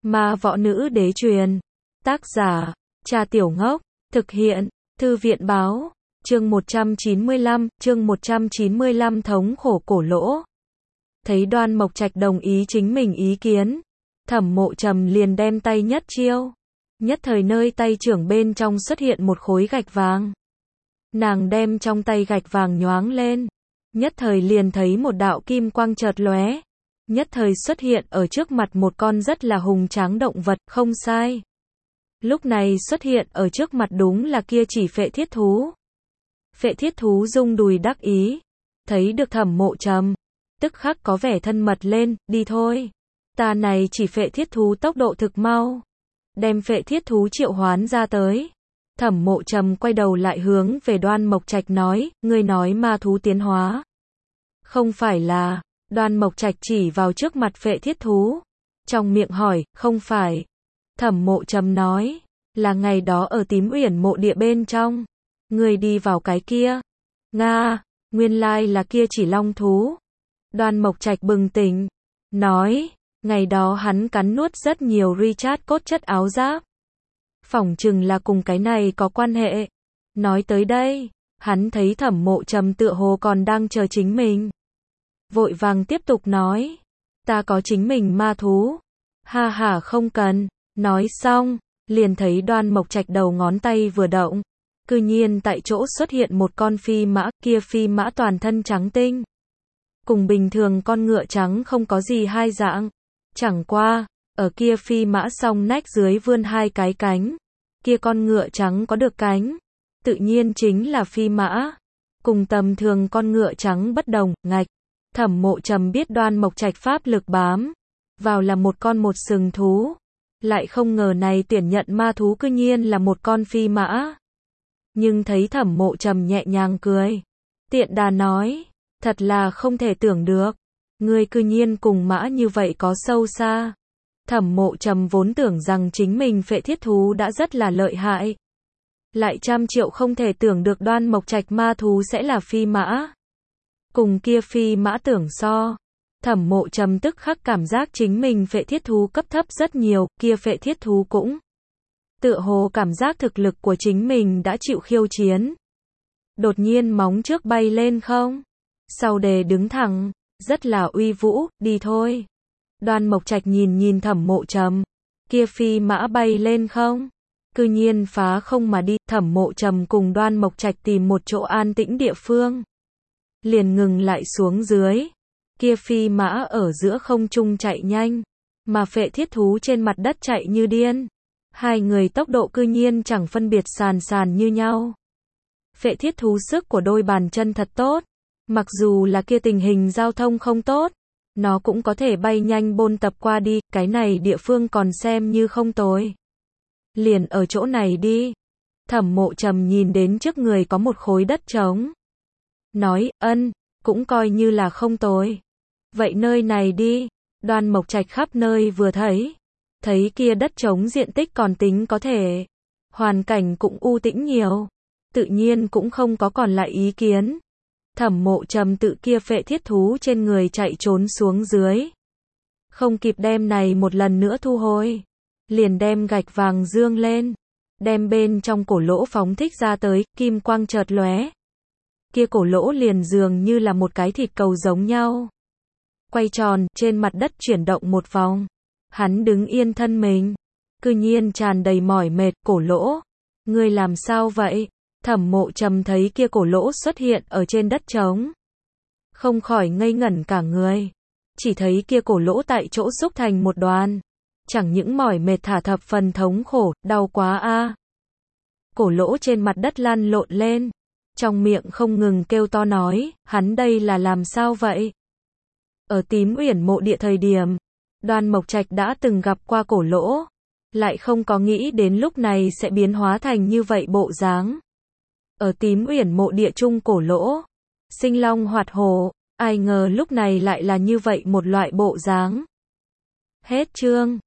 Ma võ nữ đế truyền. Tác giả, Trà Tiểu Ngốc. Thực hiện, Thư viện báo. Chương 195 thống khổ cổ lỗ. Thấy Đoan Mộc Trạch đồng ý chính mình ý kiến, Thẩm Mộ Trầm liền đem tay nhất chiêu. Nhất thời nơi tay trưởng bên trong xuất hiện một khối gạch vàng. Nàng đem trong tay gạch vàng nhoáng lên. Nhất thời liền thấy một đạo kim quang chợt lóe. Nhất thời xuất hiện ở trước mặt một con rất là hùng tráng động vật, không sai. Lúc này xuất hiện ở trước mặt đúng là kia chỉ phệ thiết thú. Phệ thiết thú rung đùi đắc ý. Thấy được Thẩm Mộ Trầm, tức khắc có vẻ thân mật lên, đi thôi. Ta này chỉ phệ thiết thú tốc độ thực mau. Đem phệ thiết thú triệu hoán ra tới. Thẩm Mộ Trầm quay đầu lại hướng về Đoan Mộc Trạch nói, ngươi nói ma thú tiến hóa. Không phải là, Đoan Mộc Trạch chỉ vào trước mặt phệ thiết thú. Trong miệng hỏi, không phải. Thẩm Mộ Trầm nói, là ngày đó ở Tím Uyển mộ địa bên trong. Ngươi đi vào cái kia. Nga, nguyên lai là kia chỉ long thú. Đoan Mộc Trạch bừng tỉnh. Nói, ngày đó hắn cắn nuốt rất nhiều Richard cốt chất áo giáp. Phỏng chừng là cùng cái này có quan hệ. Nói tới đây, hắn thấy Thẩm Mộ Trầm tựa hồ còn đang chờ chính mình. Vội vàng tiếp tục nói, ta có chính mình ma thú. Ha ha không cần. Nói xong, liền thấy Đoan Mộc Trạch đầu ngón tay vừa động. Cư nhiên tại chỗ xuất hiện một con phi mã, kia phi mã toàn thân trắng tinh. Cùng bình thường con ngựa trắng không có gì hai dạng. Chẳng qua, ở kia phi mã song nách dưới vươn hai cái cánh. Kia con ngựa trắng có được cánh. Tự nhiên chính là phi mã. Cùng tầm thường con ngựa trắng bất đồng, ngạch. Thẩm Mộ Trầm biết Đoan Mộc Trạch pháp lực bám vào là một con một sừng thú. Lại không ngờ này tuyển nhận ma thú cư nhiên là một con phi mã. Nhưng thấy Thẩm Mộ Trầm nhẹ nhàng cười. Tiện đà nói, thật là không thể tưởng được. Ngươi cư nhiên cùng mã như vậy có sâu xa. Thẩm Mộ Trầm vốn tưởng rằng chính mình phệ thiết thú đã rất là lợi hại. Lại trăm triệu không thể tưởng được Đoan Mộc Trạch ma thú sẽ là phi mã. Cùng kia phi mã tưởng so. Thẩm Mộ Trầm tức khắc cảm giác chính mình phệ thiết thú cấp thấp rất nhiều, kia phệ thiết thú cũng tựa hồ cảm giác thực lực của chính mình đã chịu khiêu chiến. Đột nhiên móng trước bay lên không. Sau đề đứng thẳng, rất là uy vũ, đi thôi. Đoan Mộc Trạch nhìn Thẩm Mộ Trầm, kia phi mã bay lên không. Cư nhiên phá không mà đi. Thẩm Mộ Trầm cùng Đoan Mộc Trạch tìm một chỗ an tĩnh địa phương. Liền ngừng lại xuống dưới. Kia phi mã ở giữa không trung chạy nhanh, mà phệ thiết thú trên mặt đất chạy như điên. Hai người tốc độ cư nhiên chẳng phân biệt sàn như nhau. Phệ thiết thú sức của đôi bàn chân thật tốt. Mặc dù là kia tình hình giao thông không tốt, nó cũng có thể bay nhanh bôn tập qua đi, cái này địa phương còn xem như không tồi. Liền ở chỗ này đi. Thẩm Mộ Trầm nhìn đến trước người có một khối đất trống. Nói, cũng coi như là không tồi. Vậy nơi này đi. Đoan Mộc Trạch khắp nơi vừa thấy. Thấy kia đất trống diện tích còn tính có thể. Hoàn cảnh cũng u tĩnh nhiều. Tự nhiên cũng không có còn lại ý kiến. Thẩm Mộ Trầm tự kia phệ thiết thú trên người chạy trốn xuống dưới. Không kịp đem này một lần nữa thu hồi. Liền đem gạch vàng dương lên. Đem bên trong cổ lỗ phóng thích ra tới, kim quang chợt lóe. Kia cổ lỗ liền dường như là một cái thịt cầu giống nhau. Quay tròn, trên mặt đất chuyển động một vòng. Hắn đứng yên thân mình. Cư nhiên tràn đầy mỏi mệt, cổ lỗ. Ngươi làm sao vậy? Thẩm Mộ Trầm thấy kia cổ lỗ xuất hiện ở trên đất trống. Không khỏi ngây ngẩn cả người. Chỉ thấy kia cổ lỗ tại chỗ xúc thành một đoàn. Chẳng những mỏi mệt thả thập phần thống khổ, đau quá a. Cổ lỗ trên mặt đất lăn lộn lên. Trong miệng không ngừng kêu to nói, hắn đây là làm sao vậy? Ở Tím Uyển mộ địa thời điểm, Đoan Mộc Trạch đã từng gặp qua cổ lỗ. Lại không có nghĩ đến lúc này sẽ biến hóa thành như vậy bộ dáng. Ở Tím Uyển mộ địa chung cổ lỗ, sinh long hoạt hổ, ai ngờ lúc này lại là như vậy một loại bộ dáng. Hết chương.